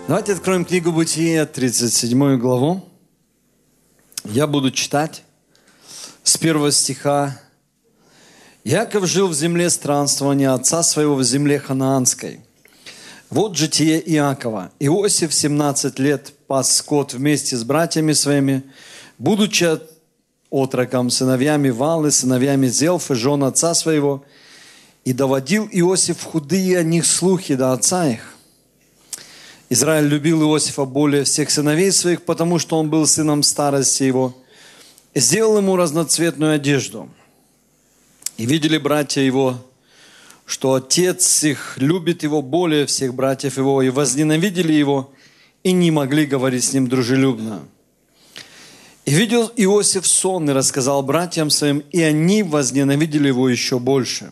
Давайте откроем книгу Бытия, 37 главу. Я буду читать с 1 стиха. «Яков жил в земле странствования отца своего в земле ханаанской. Вот житие Иакова. Иосиф 17 лет пас скот вместе с братьями своими, будучи отроком, сыновьями Валы, сыновьями Зелфы, жен отца своего, и доводил Иосиф худые о них слухи до отца их. Израиль любил Иосифа более всех сыновей своих, потому что он был сыном старости его, и сделал ему разноцветную одежду. И видели братья его, что отец их любит его более всех братьев его, и возненавидели его, и не могли говорить с ним дружелюбно. И видел Иосиф сон, и рассказал братьям своим, и они возненавидели его еще больше.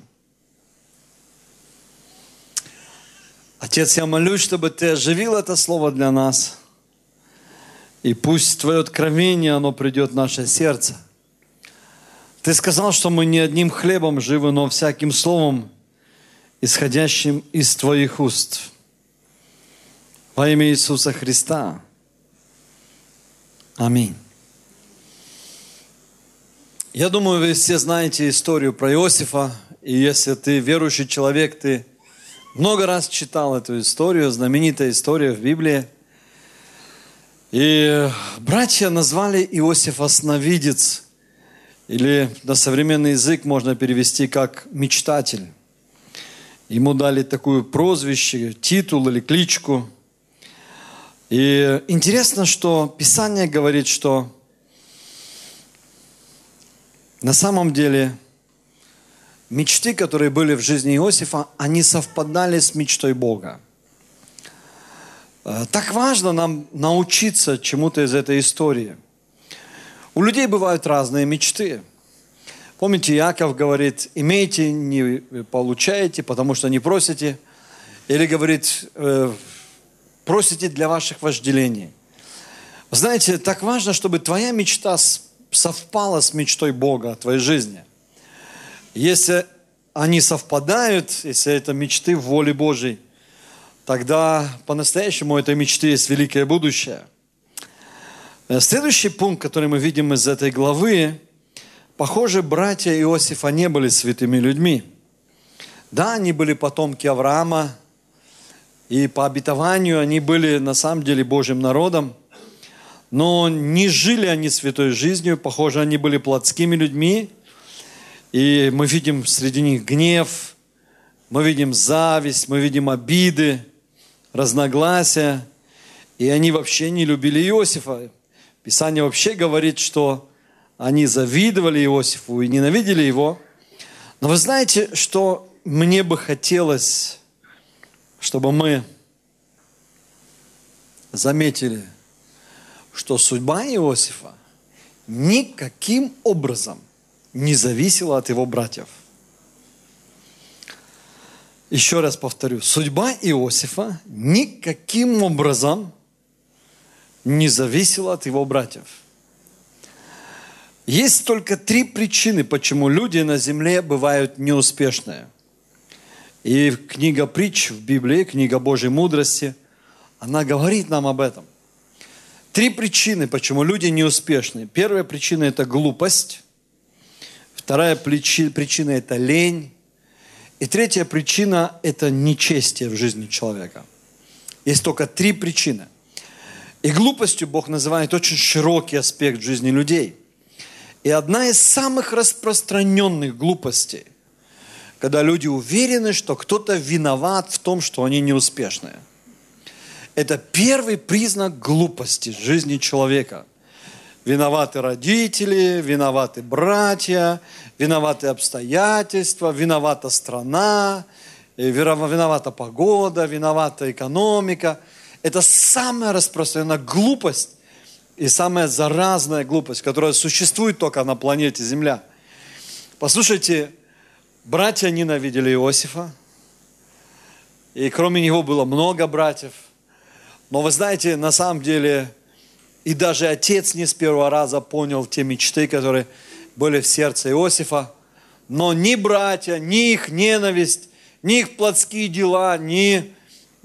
Отец, я молюсь, чтобы Ты оживил это слово для нас. И пусть Твое откровение, оно придет в наше сердце. Ты сказал, что мы не одним хлебом живы, но всяким словом, исходящим из Твоих уст. Во имя Иисуса Христа. Аминь. Я думаю, вы все знаете историю про Иосифа. И если ты верующий человек, ты много раз читал эту историю, знаменитая история в Библии. И братья назвали Иосифа сновидец, или на современный язык можно перевести как мечтатель. Ему дали такое прозвище, титул или кличку. И интересно, что Писание говорит, что на самом деле мечты, которые были в жизни Иосифа, они совпадали с мечтой Бога. Так важно нам научиться чему-то из этой истории. У людей бывают разные мечты. Помните, Иаков говорит, имейте, не получаете, потому что не просите. Или говорит, просите для ваших вожделений. Знаете, так важно, чтобы твоя мечта совпала с мечтой Бога о твоей жизни. Если они совпадают, если это мечты в воле Божьей, тогда по-настоящему у этой мечты есть великое будущее. Следующий пункт, который мы видим из этой главы, похоже, братья Иосифа не были святыми людьми. Да, они были потомки Авраама, и по обетованию они были на самом деле Божьим народом, но не жили они святой жизнью, похоже, они были плотскими людьми, и мы видим среди них гнев, мы видим зависть, мы видим обиды, разногласия, и они вообще не любили Иосифа. Писание вообще говорит, что они завидовали Иосифу и ненавидели его. Но вы знаете, что мне бы хотелось, чтобы мы заметили, что судьба Иосифа никаким образом не зависела от его братьев. Еще раз повторю, судьба Иосифа никаким образом не зависела от его братьев. Есть только 3 причины, почему люди на земле бывают неуспешные. И книга притч в Библии, книга Божьей мудрости, она говорит нам об этом. 3 причины, почему люди неуспешны. Первая причина – это глупость. Вторая причина – это лень. И третья причина – это нечестие в жизни человека. Есть только 3 причины. И глупостью Бог называет очень широкий аспект жизни людей. И одна из самых распространенных глупостей, когда люди уверены, что кто-то виноват в том, что они неуспешные. Это первый признак глупости в жизни человека. Виноваты родители, виноваты братья, виноваты обстоятельства, виновата страна, виновата погода, виновата экономика. Это самая распространенная глупость и самая заразная глупость, которая существует только на планете Земля. Послушайте, братья ненавидели Иосифа, и кроме него было много братьев. Но вы знаете, на самом деле, и даже отец не с первого раза понял те мечты, которые были в сердце Иосифа. Но ни братья, ни их ненависть, ни их плотские дела, ни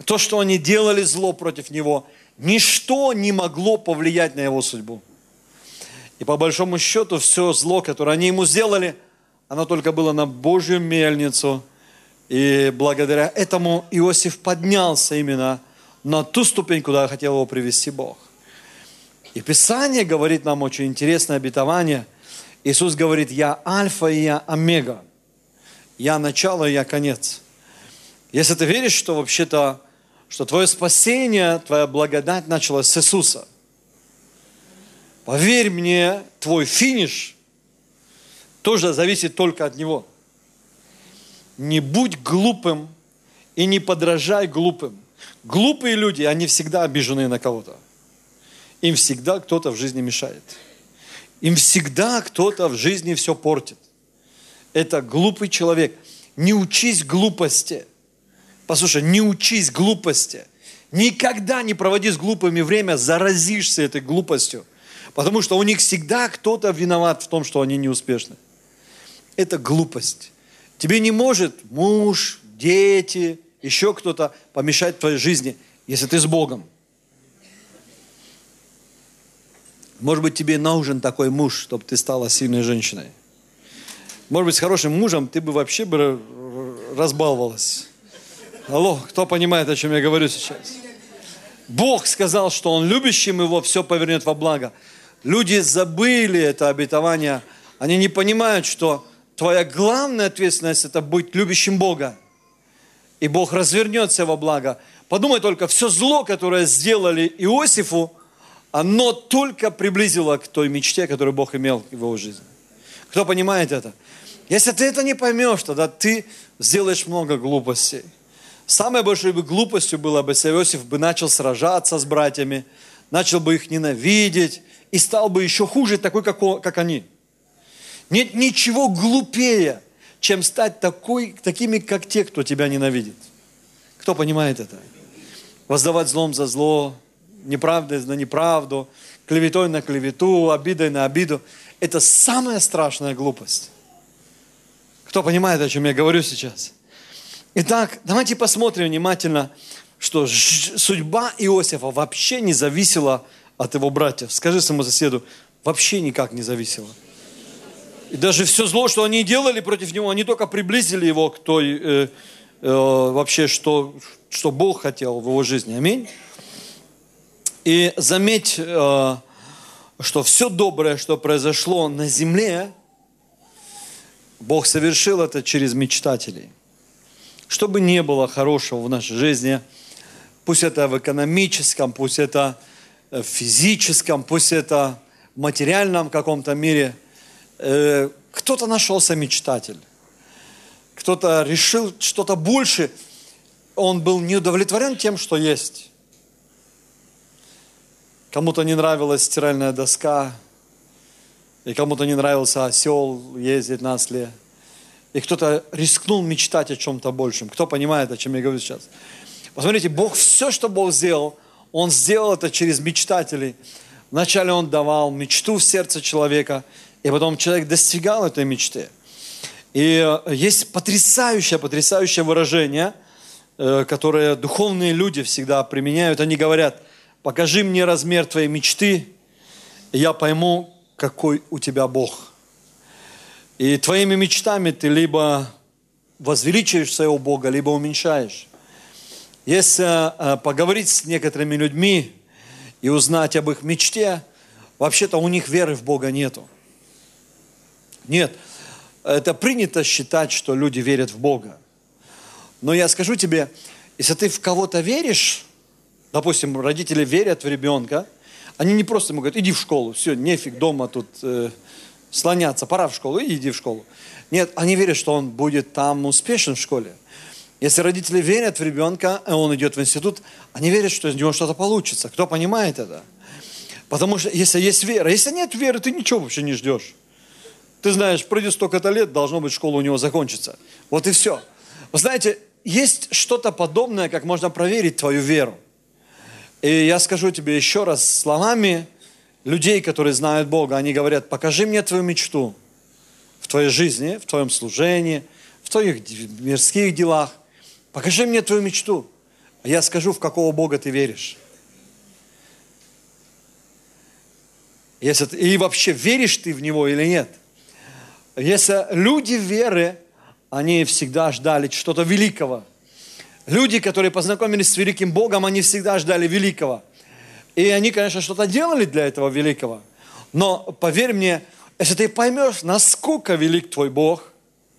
то, что они делали зло против него, ничто не могло повлиять на его судьбу. И по большому счету все зло, которое они ему сделали, оно только было на Божью мельницу. И благодаря этому Иосиф поднялся именно на ту ступень, куда хотел его привести Бог. И Писание говорит нам очень интересное обетование. Иисус говорит: «Я Альфа и я Омега». Я начало и я конец. Если ты веришь, что вообще-то, что твое спасение, твоя благодать началась с Иисуса, поверь мне, твой финиш тоже зависит только от Него. Не будь глупым и не подражай глупым. Глупые люди, они всегда обижены на кого-то. Им всегда кто-то в жизни мешает. Им всегда кто-то в жизни все портит. Это глупый человек. Не учись глупости. Послушай, не учись глупости. Никогда не проводи с глупыми время, заразишься этой глупостью. Потому что у них всегда кто-то виноват в том, что они неуспешны. Это глупость. Тебе не может муж, дети, еще кто-то помешать твоей жизни, если ты с Богом. Может быть, тебе нужен такой муж, чтобы ты стала сильной женщиной. Может быть, с хорошим мужем ты бы вообще разбаловалась. Алло, кто понимает, о чем я говорю сейчас? Бог сказал, что Он любящим его все повернет во благо. Люди забыли это обетование. Они не понимают, что твоя главная ответственность – это быть любящим Бога. И Бог развернется во благо. Подумай только, все зло, которое сделали Иосифу, оно только приблизило к той мечте, которую Бог имел в его жизни. Кто понимает это? Если ты это не поймешь, тогда ты сделаешь много глупостей. Самой большой глупостью было бы, если Иосиф бы начал сражаться с братьями, начал бы их ненавидеть и стал бы еще хуже такой, как они. Нет ничего глупее, чем стать такими, как те, кто тебя ненавидит. Кто понимает это? Воздавать злом за зло, неправдой на неправду, клеветой на клевету, обидой на обиду. Это самая страшная глупость. Кто понимает, о чем я говорю сейчас? Итак, давайте посмотрим внимательно, что судьба Иосифа вообще не зависела от его братьев. Скажи своему соседу, вообще никак не зависела. И даже все зло, что они делали против него, они только приблизили его к той, вообще, что Бог хотел в его жизни. Аминь. И заметь, что все доброе, что произошло на земле, Бог совершил это через мечтателей. Что бы ни было хорошего в нашей жизни, пусть это в экономическом, пусть это в физическом, пусть это в материальном каком-то мире, кто-то нашелся мечтатель, кто-то решил что-то больше, он был не удовлетворен тем, что есть. Кому-то не нравилась стиральная доска, и кому-то не нравился осел ездить на осле. И кто-то рискнул мечтать о чем-то большем. Кто понимает, о чем я говорю сейчас? Посмотрите, Бог, все, что Бог сделал, Он сделал это через мечтателей. Вначале Он давал мечту в сердце человека, и потом человек достигал этой мечты. И есть потрясающее выражение, которое духовные люди всегда применяют. Они говорят: покажи мне размер твоей мечты, и я пойму, какой у тебя Бог. И твоими мечтами ты либо возвеличиваешь своего Бога, либо уменьшаешь. Если поговорить с некоторыми людьми и узнать об их мечте, вообще-то у них веры в Бога нету. Нет, это принято считать, что люди верят в Бога. Но я скажу тебе, если ты в кого-то веришь, допустим, родители верят в ребенка, они не просто ему говорят: иди в школу, все, нефиг дома тут слоняться, пора в школу, иди в школу. Нет, они верят, что он будет там успешен в школе. Если родители верят в ребенка, и он идет в институт, они верят, что из него что-то получится. Кто понимает это? Потому что если есть вера, если нет веры, ты ничего вообще не ждешь. Ты знаешь, пройдет столько-то лет, должно быть, школа у него закончится. Вот и все. Вы знаете, есть что-то подобное, как можно проверить твою веру. И я скажу тебе еще раз словами людей, которые знают Бога. Они говорят: покажи мне твою мечту в твоей жизни, в твоем служении, в твоих мирских делах. Покажи мне твою мечту. Я скажу, в какого Бога ты веришь. И вообще, веришь ты в Него или нет? Если люди веры, они всегда ждали что-то великого. Люди, которые познакомились с великим Богом, они всегда ждали великого. И они, конечно, что-то делали для этого великого. Но поверь мне, если ты поймешь, насколько велик твой Бог,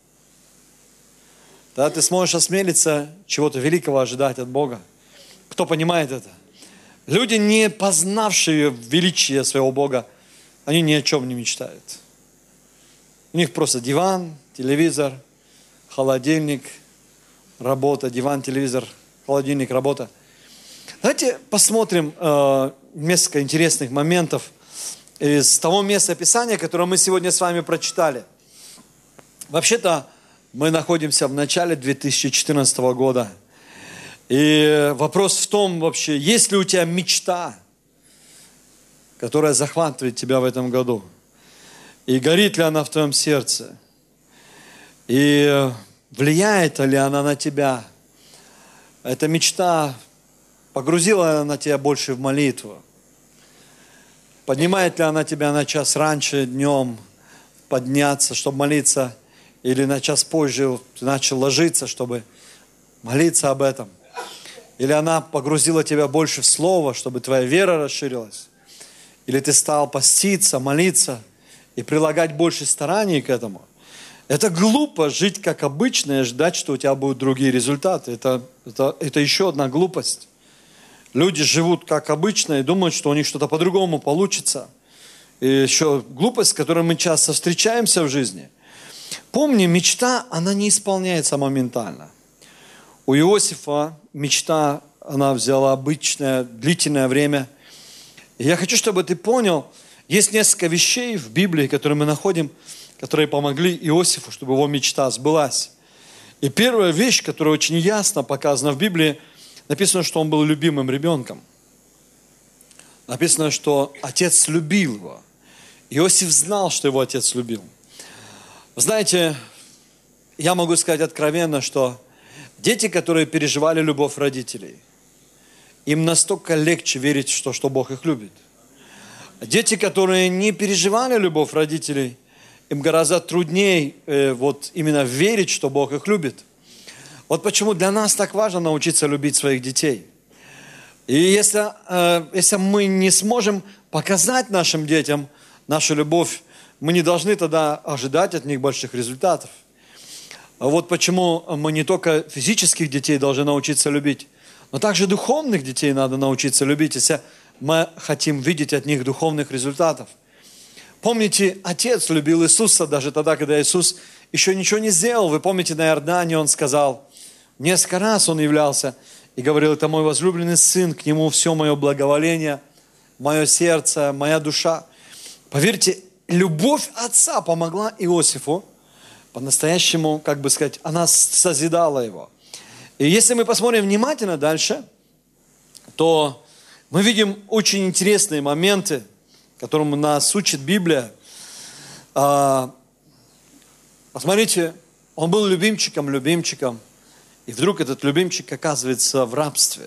да, ты сможешь осмелиться чего-то великого ожидать от Бога. Кто понимает это? Люди, не познавшие величие своего Бога, они ни о чем не мечтают. У них просто диван, телевизор, холодильник, работа, диван, телевизор, холодильник, работа. Давайте посмотрим несколько интересных моментов из того места Писания, которое мы сегодня с вами прочитали. Вообще-то мы находимся в начале 2014 года. И вопрос в том вообще, есть ли у тебя мечта, которая захватывает тебя в этом году? И горит ли она в твоем сердце? И влияет ли она на тебя? Эта мечта погрузила она тебя больше в молитву? Поднимает ли она тебя на час раньше днем подняться, чтобы молиться? Или на час позже ты начал ложиться, чтобы молиться об этом? Или она погрузила тебя больше в Слово, чтобы твоя вера расширилась? Или ты стал поститься, молиться и прилагать больше стараний к этому? Это глупо жить как обычно и ждать, что у тебя будут другие результаты. Это еще одна глупость. Люди живут как обычно и думают, что у них что-то по-другому получится. И еще глупость, с которой мы часто встречаемся в жизни. Помни, мечта, она не исполняется моментально. У Иосифа мечта, она взяла обычное, длительное время. И я хочу, чтобы ты понял, есть несколько вещей в Библии, которые мы находим, которые помогли Иосифу, чтобы его мечта сбылась. И первая вещь, которая очень ясно показана в Библии, написано, что он был любимым ребенком. Написано, что отец любил его. Иосиф знал, что его отец любил. Вы знаете, я могу сказать откровенно, что дети, которые переживали любовь родителей, им настолько легче верить, что Бог их любит. Дети, которые не переживали любовь родителей, им гораздо труднее вот именно верить, что Бог их любит. Вот почему для нас так важно научиться любить своих детей. И если мы не сможем показать нашим детям нашу любовь, мы не должны тогда ожидать от них больших результатов. Вот почему мы не только физических детей должны научиться любить, но также духовных детей надо научиться любить, если мы хотим видеть от них духовных результатов. Помните, Отец любил Иисуса даже тогда, когда Иисус еще ничего не сделал. Вы помните, на Иордане Он сказал, несколько раз Он являлся и говорил, это мой возлюбленный Сын, к Нему все мое благоволение, мое сердце, моя душа. Поверьте, любовь Отца помогла Иосифу по-настоящему, как бы сказать, она созидала его. И если мы посмотрим внимательно дальше, то мы видим очень интересные моменты, которым нас учит Библия. Посмотрите, он был любимчиком, и вдруг этот любимчик оказывается в рабстве.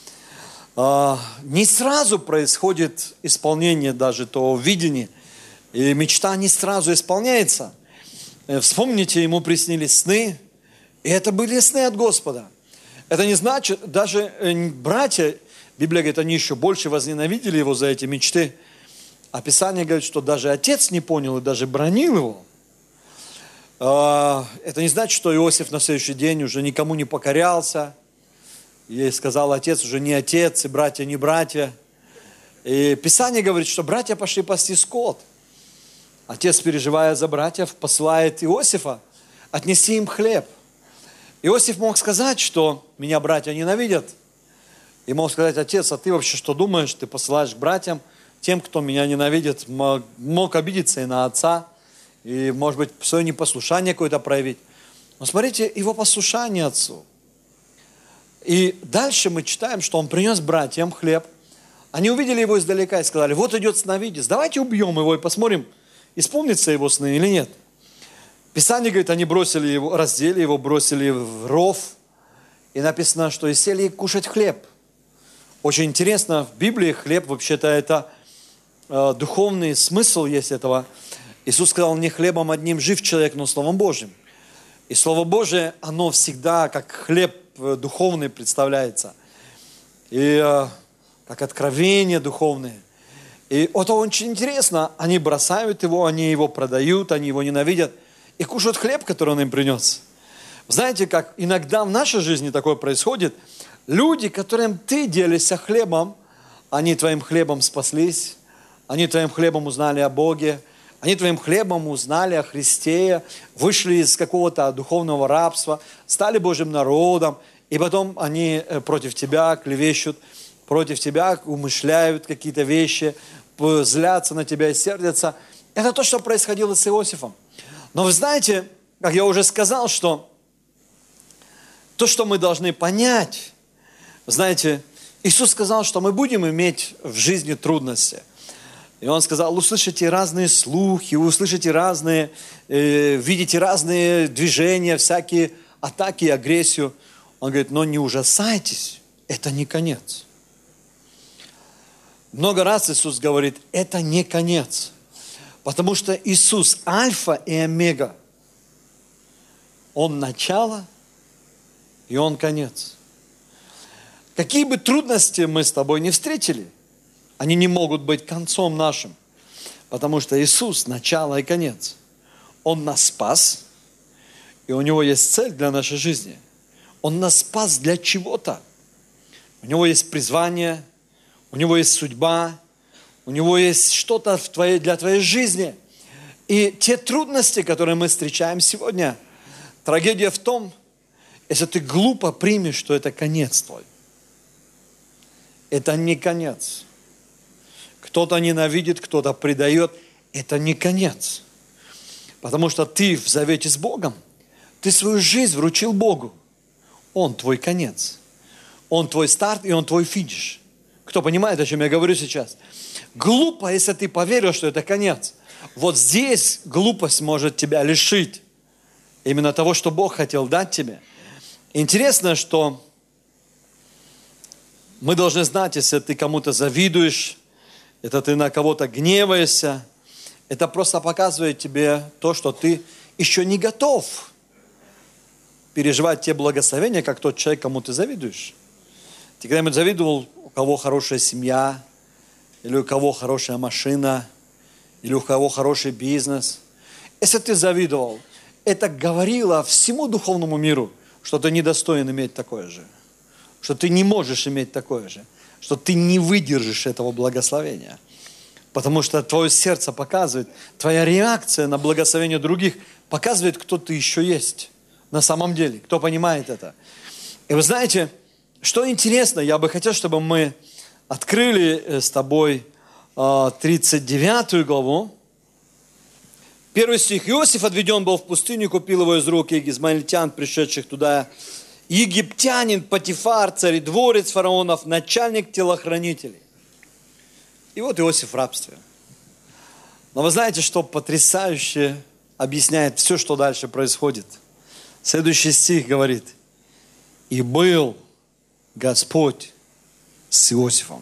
Не сразу происходит исполнение даже того видения, и мечта не сразу исполняется. Вспомните, ему приснились сны, и это были сны от Господа. Это не значит, даже братья, Библия говорит, они еще больше возненавидели его за эти мечты. А Писание говорит, что даже отец не понял и даже бранил его. Это не значит, что Иосиф на следующий день уже никому не покорялся. Ей сказал отец, уже не отец, и братья не братья. И Писание говорит, что братья пошли пасти скот. Отец, переживая за братьев, посылает Иосифа отнести им хлеб. Иосиф мог сказать, что меня братья ненавидят. И мог сказать, отец, а ты вообще что думаешь? Ты посылаешь к братьям, тем, кто меня ненавидит. Мог обидеться и на отца, и, может быть, свое непослушание какое-то проявить. Но смотрите, его послушание отцу. И дальше мы читаем, что он принес братьям хлеб. Они увидели его издалека и сказали, вот идет сновидец, давайте убьем его и посмотрим, исполнится его сны или нет. Писание говорит, они бросили его, раздели его, бросили в ров. И написано, что и сели кушать хлеб. Очень интересно, в Библии хлеб, вообще-то, это духовный смысл есть этого. Иисус сказал, не хлебом одним жив человек, но Словом Божьим. И Слово Божие, оно всегда как хлеб духовный представляется. И как откровение духовное. И это очень интересно. Они бросают его, они его продают, они его ненавидят. И кушают хлеб, который он им принес. Знаете, как иногда в нашей жизни такое происходит. Люди, которым ты делишься хлебом, они твоим хлебом спаслись. Они твоим хлебом узнали о Боге. Они твоим хлебом узнали о Христе. Вышли из какого-то духовного рабства. Стали Божьим народом. И потом они против тебя клевещут. Против тебя умышляют какие-то вещи. Злятся на тебя и сердятся. Это то, что происходило с Иосифом. Но вы знаете, как я уже сказал, что то, что мы должны понять, знаете, Иисус сказал, что мы будем иметь в жизни трудности. И Он сказал, услышите разные слухи, услышите разные, видите разные движения, всякие атаки и агрессию. Он говорит, но не ужасайтесь, это не конец. Много раз Иисус говорит, это не конец. Потому что Иисус альфа и омега. Он начало и Он конец. Какие бы трудности мы с тобой не встретили, они не могут быть концом нашим. Потому что Иисус начало и конец. Он нас спас, и у Него есть цель для нашей жизни. Он нас спас для чего-то. У Него есть призвание, у Него есть судьба, у Него есть что-то для твоей жизни. И те трудности, которые мы встречаем сегодня, трагедия в том, если ты глупо примешь, что это конец твой. Это не конец. Кто-то ненавидит, кто-то предает. Это не конец. Потому что ты в завете с Богом, ты свою жизнь вручил Богу. Он твой конец. Он твой старт и Он твой финиш. Кто понимает, о чем я говорю сейчас? Глупо, если ты поверил, что это конец. Вот здесь глупость может тебя лишить именно того, что Бог хотел дать тебе. Интересно, что мы должны знать, если ты кому-то завидуешь, это ты на кого-то гневаешься, это просто показывает тебе то, что ты еще не готов переживать те благословения, как тот человек, кому ты завидуешь. Ты когда-нибудь завидовал, у кого хорошая семья, или у кого хорошая машина, или у кого хороший бизнес? Если ты завидовал, это говорило всему духовному миру, что ты недостоин иметь такое же, что ты не можешь иметь такое же, что ты не выдержишь этого благословения. Потому что твое сердце показывает, твоя реакция на благословение других показывает, кто ты еще есть на самом деле. Кто понимает это? И вы знаете, что интересно, я бы хотел, чтобы мы открыли с тобой 39 главу. 1 стих. Иосиф отведен был в пустыню, купил его из рук измаильтян, пришедших туда. Египтянин Потифар, царедворец фараонов, начальник телохранителей. И вот Иосиф в рабстве. Но вы знаете, что потрясающе объясняет все, что дальше происходит. Следующий стих говорит. И был Господь с Иосифом.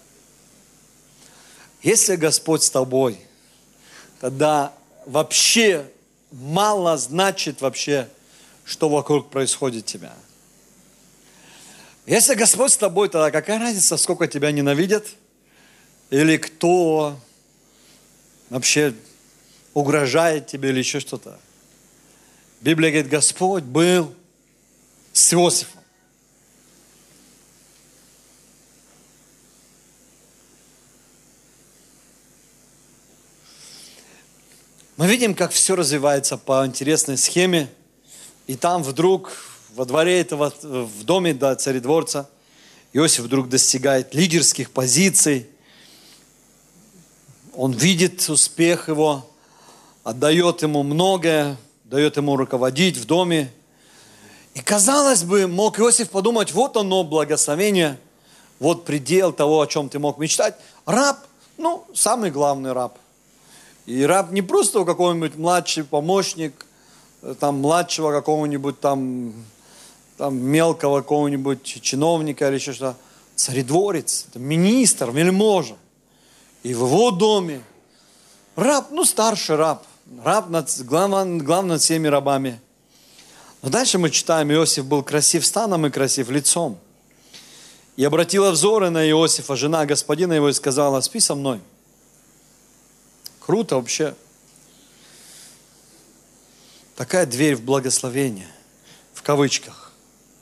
Если Господь с тобой, тогда вообще мало значит вообще, что вокруг происходит тебя. Если Господь с тобой, тогда какая разница, сколько тебя ненавидят, или кто вообще угрожает тебе, или еще что-то. Библия говорит, Господь был с Иосифом. Мы видим, как все развивается по интересной схеме. И там вдруг, во дворе этого, в доме царедворца, Иосиф вдруг достигает лидерских позиций. Он видит успех его, отдает ему многое, дает ему руководить в доме. И казалось бы, мог Иосиф подумать, вот оно, благословение, вот предел того, о чем ты мог мечтать. Раб, самый главный раб. И раб не просто какой-нибудь младший помощник, там, младшего какого-нибудь там там, мелкого какого-нибудь чиновника или еще что-то. Царедворец, это министр, вельможа. И в его доме раб, старший раб. Раб главный над всеми рабами. Но дальше мы читаем, Иосиф был красив станом и красив лицом. И обратила взоры на Иосифа жена господина его и сказала: спи со мной. Круто вообще. Такая дверь в благословение, в кавычках.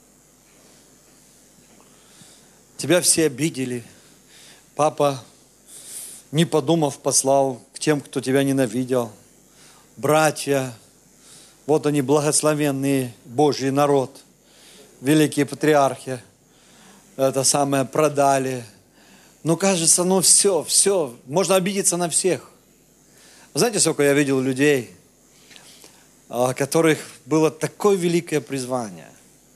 Тебя все обидели. Папа, не подумав, послал к тем, кто тебя ненавидел. Братья, вот они, благословенный Божий народ, великие патриархи, это самое продали. Кажется, все, можно обидеться на всех. Знаете, сколько я видел людей, у которых было такое великое призвание.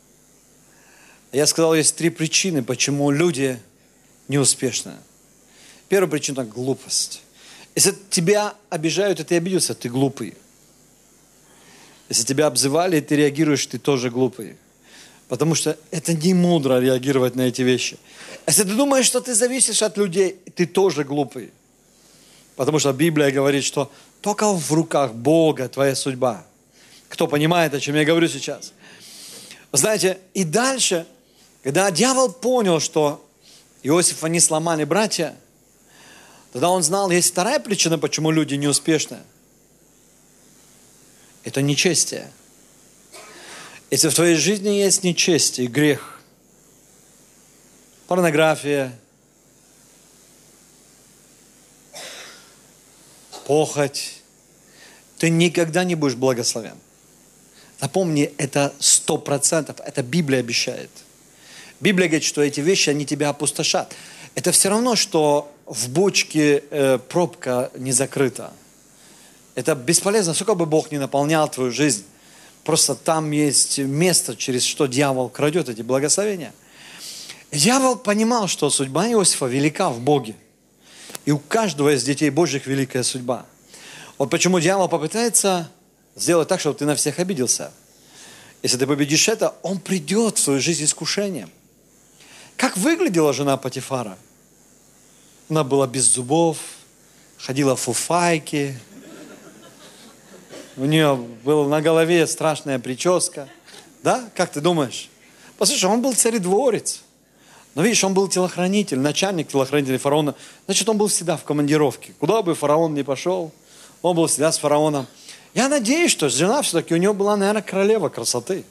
Я сказал, есть 3 причины, почему люди неуспешны. Первая причина – глупость. Если тебя обижают, и ты обиделся, ты глупый. Если тебя обзывали, и ты реагируешь, ты тоже глупый. Потому что это не мудро реагировать на эти вещи. Если ты думаешь, что ты зависишь от людей, ты тоже глупый. Потому что Библия говорит, что только в руках Бога твоя судьба. Кто понимает, о чем я говорю сейчас? Знаете, и дальше, когда дьявол понял, что Иосифа не сломали братья, тогда он знал, есть вторая причина, почему люди неуспешны. Это нечестие. Если в твоей жизни есть нечестие, грех, порнография, похоть, ты никогда не будешь благословен. Запомни, это 100%, это Библия обещает. Библия говорит, что эти вещи, они тебя опустошат. Это все равно, что в бочке пробка не закрыта. Это бесполезно, сколько бы Бог не наполнял твою жизнь. Просто там есть место, через что дьявол крадет эти благословения. Дьявол понимал, что судьба Иосифа велика в Боге. И у каждого из детей Божьих великая судьба. Вот почему дьявол попытается сделать так, чтобы ты на всех обиделся. Если ты победишь это, он придет в свою жизнь искушением. Как выглядела жена Потифара? Она была без зубов, ходила в фуфайке. У нее была на голове страшная прическа. Да? Как ты думаешь? Послушай, он был царедворец. Но видишь, он был телохранитель, начальник телохранителя фараона. Значит, он был всегда в командировке. Куда бы фараон ни пошел, он был всегда с фараоном. Я надеюсь, что жена все-таки у него была, наверное, королева красоты.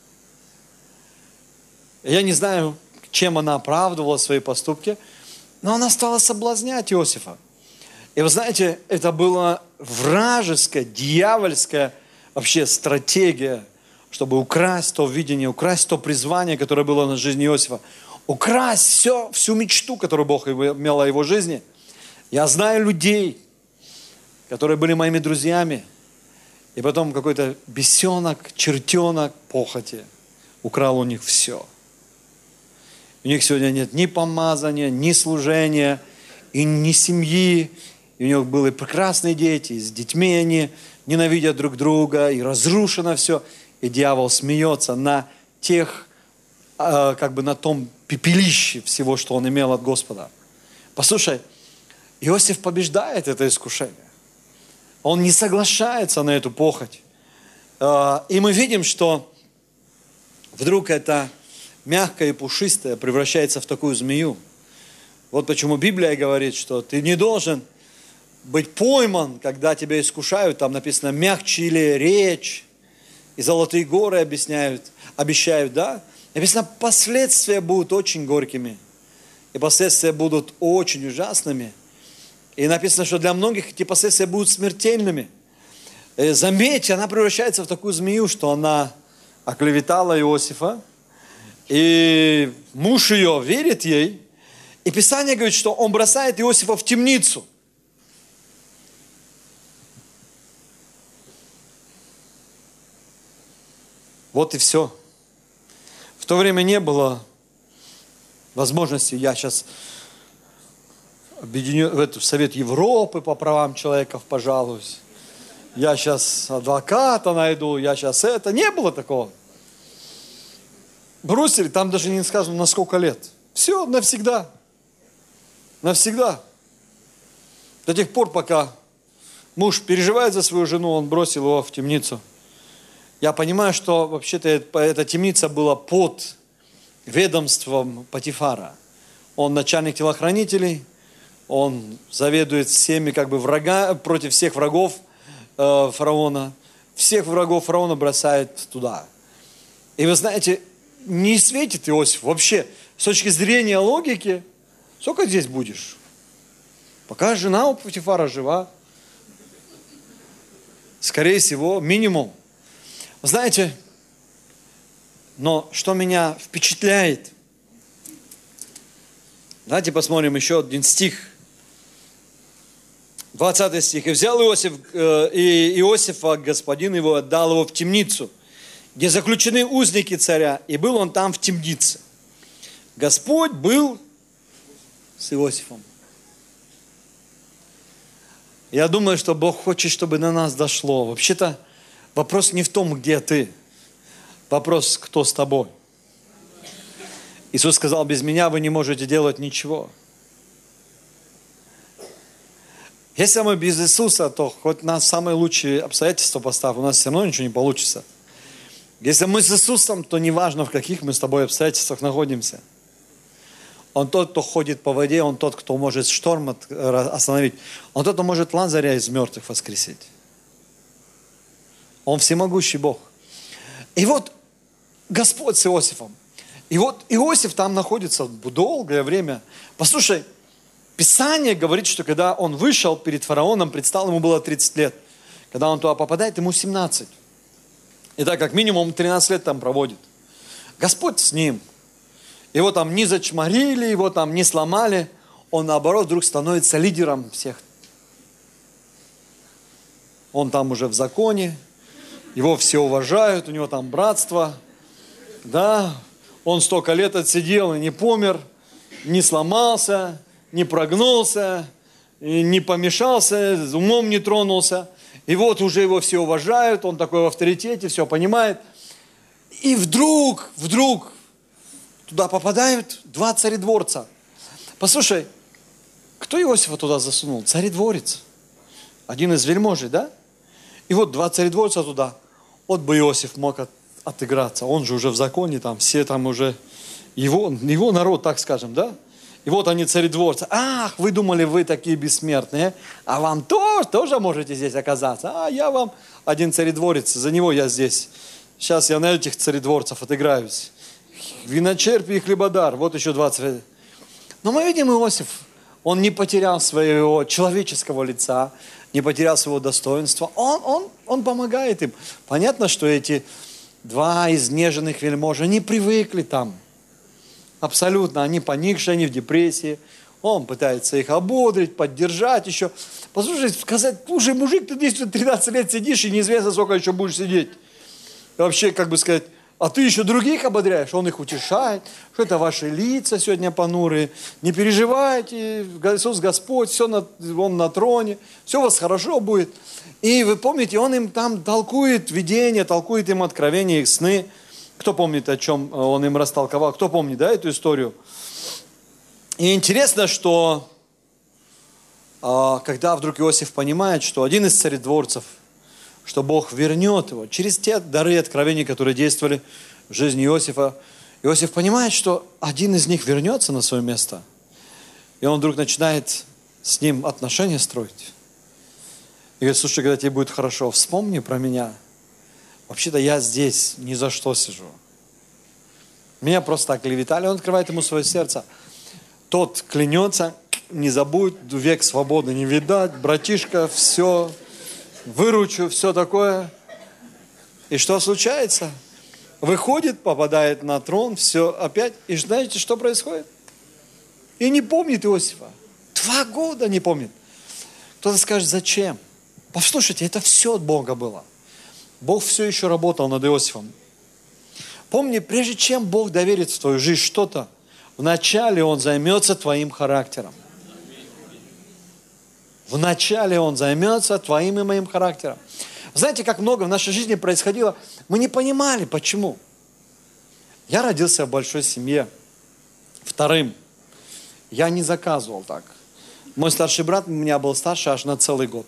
Я не знаю, чем она оправдывала свои поступки, но она стала соблазнять Иосифа. И вы знаете, это была вражеская, дьявольская вообще стратегия, чтобы украсть то видение, украсть то призвание, которое было на жизни Иосифа. Украсть всю мечту, которую Бог имел о его жизни. Я знаю людей, которые были моими друзьями, и потом какой-то бесенок, чертенок похоти украл у них все. У них сегодня нет ни помазания, ни служения, и ни семьи. И у них были прекрасные дети, и с детьми они ненавидят друг друга, и разрушено все. И дьявол смеется на тех, на том пепелище всего, что он имел от Господа. Послушай, Иосиф побеждает это искушение. Он не соглашается на эту похоть. И мы видим, что вдруг это мягкое и пушистое превращается в такую змею. Вот почему Библия говорит, что ты не должен быть пойман, когда тебя искушают. Там написано, мягче или речь, и золотые горы обещают, да? Написано, последствия будут очень горькими, и последствия будут очень ужасными. И написано, что для многих эти последствия будут смертельными. Заметьте, она превращается в такую змею, что она оклеветала Иосифа, и муж ее верит ей, и Писание говорит, что он бросает Иосифа в темницу. Вот и все. В то время не было возможности, я сейчас объединю в Совет Европы по правам человека пожалуюсь, я сейчас адвоката найду, я сейчас это. Не было такого. бросили, там даже не сказано, на сколько лет. Все, навсегда. Навсегда. До тех пор, пока муж переживает за свою жену, он бросил его в темницу. Я понимаю, что вообще-то эта темница была под ведомством Потифара. Он начальник телохранителей, он заведует всеми против всех врагов фараона. Всех врагов фараона бросает туда. И вы знаете, не светит Иосиф вообще. С точки зрения логики, сколько здесь будешь? Пока жена у Потифара жива. Скорее всего, минимум. Знаете, но что меня впечатляет, давайте посмотрим еще один стих, 20 стих. «И взял Иосифа, господин его, отдал его в темницу, где заключены узники царя, и был он там в темнице. Господь был с Иосифом». Я думаю, что Бог хочет, чтобы до нас дошло. Вообще-то, вопрос не в том, где ты. Вопрос, кто с тобой. Иисус сказал, без меня вы не можете делать ничего. Если мы без Иисуса, то хоть нас в самые лучшие обстоятельства поставь, у нас все равно ничего не получится. Если мы с Иисусом, то неважно, в каких мы с тобой обстоятельствах находимся. Он тот, кто ходит по воде, Он тот, кто может шторм остановить. Он тот, кто может Лазаря из мертвых воскресить. Он всемогущий Бог. И вот Господь с Иосифом. И вот Иосиф там находится долгое время. Послушай, Писание говорит, что когда он вышел перед фараоном, предстал, ему было 30 лет. Когда он туда попадает, ему 17. И так как минимум 13 лет там проводит. Господь с ним. Его там не зачморили, его там не сломали. Он наоборот вдруг становится лидером всех. Он там уже в законе. Его все уважают, у него там братство. Да, он столько лет отсидел и не помер, не сломался, не прогнулся, не помешался, умом не тронулся. И вот уже его все уважают, он такой в авторитете, все понимает. И вдруг туда попадают два царедворца. Послушай, кто Иосифа туда засунул? Царедворец. Один из вельможей, да? И вот два царедворца туда. Вот бы Иосиф мог отыграться. Он же уже в законе, там все там уже, его народ, так скажем, да? И вот они царедворцы. Ах, вы думали, вы такие бессмертные, а вам тоже можете здесь оказаться. А я вам один царедворец, за него я здесь. Сейчас я на этих царедворцев отыграюсь. Виночерпий и хлебодар, вот еще 20. Но мы видим Иосиф, он не потерял своего человеческого лица, не потерял своего достоинства. Он помогает им. Понятно, что эти два изнеженных вельможи не привыкли там. Абсолютно, они поникшие, они в депрессии. Он пытается их ободрить, поддержать еще. Послушай, сказать, слушай, мужик, ты здесь 13 лет сидишь, и неизвестно, сколько еще будешь сидеть. И вообще, как бы сказать, а ты еще других ободряешь, он их утешает, что это ваши лица сегодня понурые, не переживайте, Иисус Господь, Он на троне, все у вас хорошо будет. И вы помните, он им там толкует видение, толкует им откровения, их сны. Кто помнит, о чем он им растолковал? Кто помнит, да, эту историю? И интересно, что когда вдруг Иосиф понимает, что один из царедворцев, что Бог вернет его через те дары откровений, которые действовали в жизни Иосифа, Иосиф понимает, что один из них вернется на свое место. И он вдруг начинает с ним отношения строить. И говорит, слушай, когда тебе будет хорошо, вспомни про меня. Вообще-то я здесь ни за что сижу. Меня просто оклеветали, он открывает ему свое сердце. Тот клянется, не забудь, век свободы не видать, братишка, все, выручу, все такое. И что случается? Выходит, попадает на трон, все опять. И знаете, что происходит? И не помнит Иосифа. 2 года не помнит. Кто-то скажет, зачем? Послушайте, это все от Бога было. Бог все еще работал над Иосифом. Помни, прежде чем Бог доверит в твою жизнь что-то, вначале Он займется твоим характером. Вначале Он займется твоим и моим характером. Знаете, как много в нашей жизни происходило, мы не понимали, почему. Я родился в большой семье, вторым. Я не заказывал так. Мой старший брат у меня был старше аж на целый год.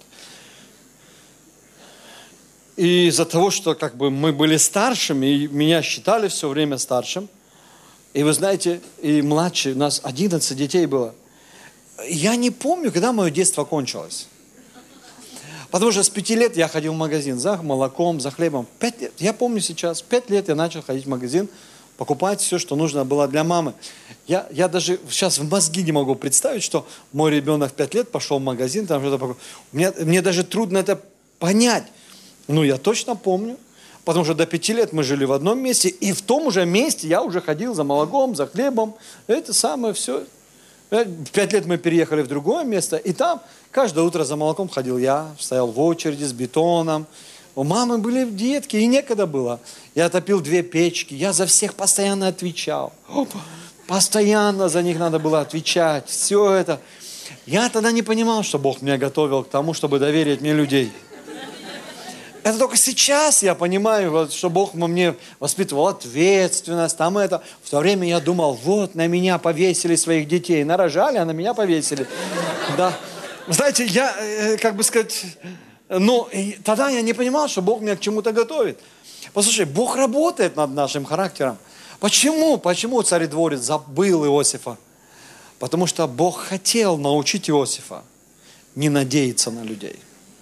И из-за того, что как бы мы были старшими, и меня считали все время старшим, и вы знаете, и младший, у нас 11 детей было. Я не помню, когда мое детство кончилось. Потому что с 5 лет я ходил в магазин за молоком, за хлебом. 5 лет, я помню сейчас, 5 лет я начал ходить в магазин, покупать все, что нужно было для мамы. Я даже сейчас в мозги не могу представить, что мой ребенок в 5 лет пошел в магазин, там что-то покупал. Мне даже трудно это понять. Ну, я точно помню, потому что до 5 лет мы жили в одном месте, и в том же месте я уже ходил за молоком, за хлебом. Это самое все. В 5 лет мы переехали в другое место, и там каждое утро за молоком ходил я, стоял в очереди с бетоном. У мамы были детки, и некогда было. Я топил 2 печки, я за всех постоянно отвечал. Постоянно за них надо было отвечать. Все это. Я тогда не понимал, что Бог меня готовил к тому, чтобы доверить мне людей. Это только сейчас я понимаю, что Бог мне воспитывал ответственность, там это. В то время я думал, вот на меня повесили своих детей. Нарожали, а на меня повесили. Да. Знаете, я, как бы сказать, ну, тогда я не понимал, что Бог меня к чему-то готовит. Послушай, Бог работает над нашим характером. Почему? Почему царедворец забыл Иосифа? Потому что Бог хотел научить Иосифа не надеяться на людей.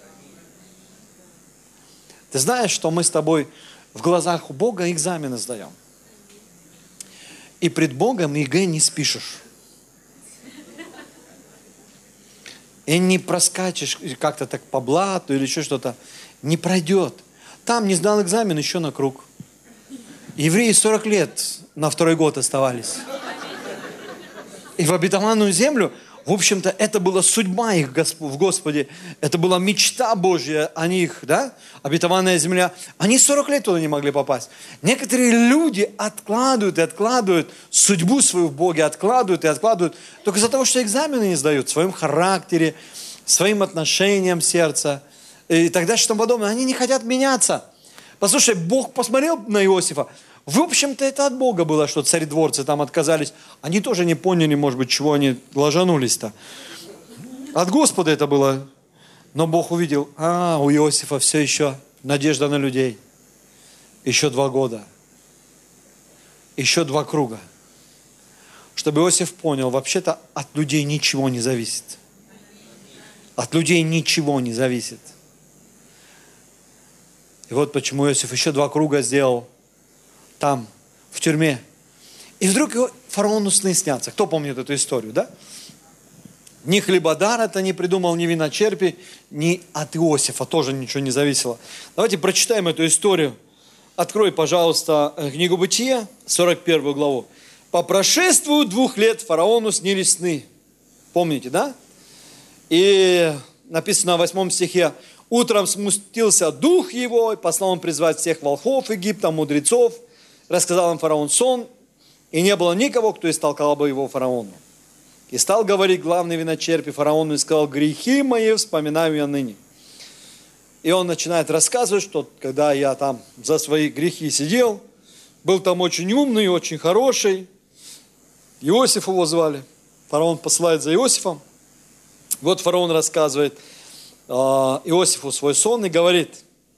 Ты знаешь, что мы с тобой в глазах у Бога экзамены сдаем. И пред Богом ЕГЭ не спишешь. И не проскачешь как-то так по блату или еще что-то. Не пройдет. Там не сдал экзамен, еще на круг. Евреи 40 лет на 2-й год оставались. И в обетованную землю, в общем-то, это была судьба их в Господе. Это была мечта Божья о них, да? Обетованная земля. Они 40 лет туда не могли попасть. Некоторые люди откладывают и откладывают судьбу свою в Боге, откладывают и откладывают только из-за того, что экзамены не сдают в своем характере, своим отношениям сердца и так далее, что подобное. Они не хотят меняться. Послушай, Бог посмотрел на Иосифа. В общем-то, это от Бога было, что царедворцы там отказались. Они тоже не поняли, может быть, чего они ложанулись-то. От Господа это было. Но Бог увидел, у Иосифа все еще надежда на людей. Еще 2 года. Еще 2 круга. Чтобы Иосиф понял, вообще-то от людей ничего не зависит. От людей ничего не зависит. И вот почему Иосиф еще 2 круга сделал. Там, в тюрьме. И вдруг фараону сны снятся. Кто помнит эту историю, да? Ни хлебодар это не придумал, ни виночерпий, ни от Иосифа тоже ничего не зависело. Давайте прочитаем эту историю. Открой, пожалуйста, книгу Бытия, 41 главу. По прошествию 2 лет фараону снились сны. Помните, да? И написано в 8 стихе. Утром смутился дух его, и послал он призвать всех волхвов Египта, мудрецов. Рассказал им фараон сон, и не было никого, кто истолкал бы его фараону. И стал говорить главный виночерпий фараону и сказал, грехи мои вспоминаю я ныне. И он начинает рассказывать, что когда я там за свои грехи сидел, был там очень умный, очень хороший, Иосиф его звали. Фараон посылает за Иосифом. Вот фараон рассказывает Иосифу свой сон и говорит,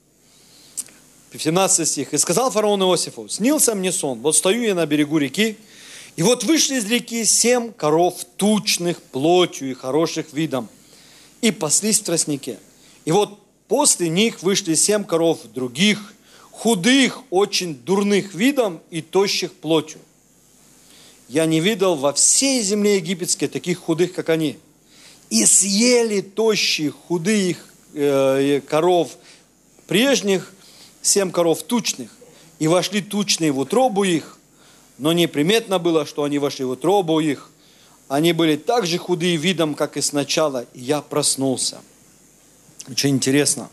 17 стих. «И сказал фараон Иосифу, снился мне сон, вот стою я на берегу реки, и вот вышли из реки 7 коров тучных плотью и хороших видом, и паслись в тростнике. И вот после них вышли 7 коров других, худых, очень дурных видом и тощих плотью. Я не видел во всей земле египетской таких худых, как они. И съели тощих, худых коров прежних, 7 коров тучных, и вошли тучные в утробу их, но неприметно было, что они вошли в утробу их. Они были так же худые видом, как и сначала, и я проснулся». Очень интересно.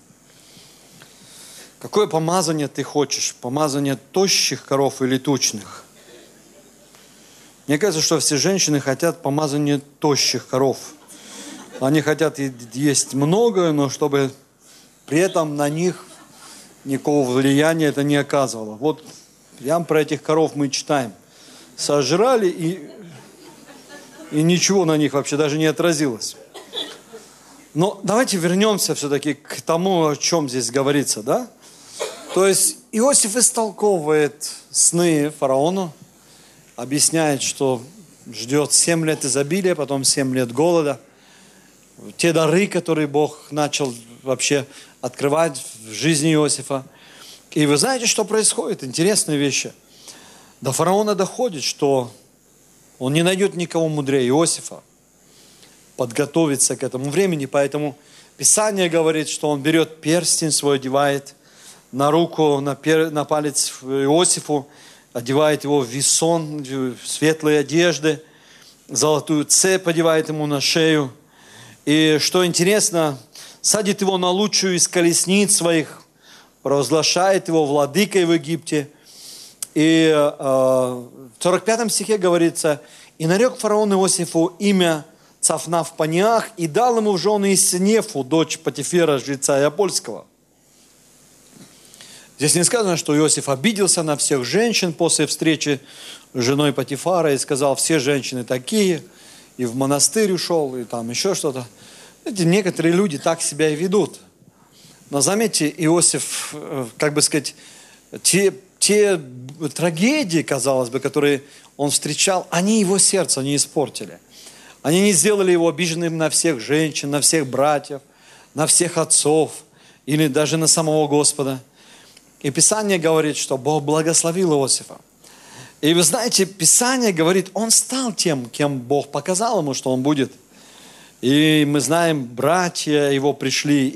Какое помазание ты хочешь? Помазание тощих коров или тучных? Мне кажется, что все женщины хотят помазание тощих коров. Они хотят есть многое, но чтобы при этом на них никакого влияния это не оказывало. Вот Прям про этих коров мы читаем. Сожрали и ничего на них вообще даже не отразилось. Но давайте вернемся все-таки к тому, о чем здесь говорится, да? То есть Иосиф истолковывает сны фараону, объясняет, что ждет 7 лет изобилия, потом 7 лет голода. Те дары, которые Бог начал вообще открывать в жизни Иосифа. И вы знаете, что происходит? Интересные вещи. До фараона доходит, что он не найдет никого мудрее Иосифа подготовиться к этому времени. Поэтому Писание говорит, что он берет перстень свой, одевает на руку, на палец Иосифу, одевает его в весон, в светлые одежды, золотую цепь одевает ему на шею. И что интересно, садит его на лучшую из колесниц своих, провозглашает его владыкой в Египте. И в 45 стихе говорится: «И нарек фараон Иосифу имя Цафнав-Паниах, и дал ему в жены Иссенефу, дочь Потифера, жреца Иопольского». Здесь не сказано, что Иосиф обиделся на всех женщин после встречи с женой Потифара и сказал: все женщины такие, и в монастырь ушел, и там еще что-то. Знаете, некоторые люди так себя и ведут. Но заметьте, Иосиф, как бы сказать, те трагедии, казалось бы, которые он встречал, они его сердце не испортили. Они не сделали его обиженным на всех женщин, на всех братьев, на всех отцов или даже на самого Господа. И Писание говорит, что Бог благословил Иосифа. И вы знаете, Писание говорит, он стал тем, кем Бог показал ему, что он будет. И мы знаем, братья его пришли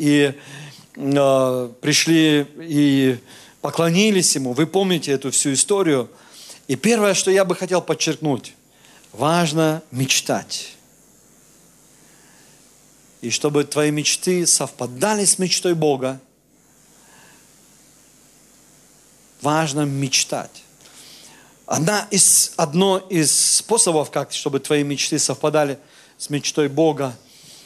и поклонились ему. Вы помните эту всю историю. И первое, что я бы хотел подчеркнуть, важно мечтать. И чтобы твои мечты совпадали с мечтой Бога, важно мечтать. Одно из способов, как, чтобы твои мечты совпадали с мечтой Бога,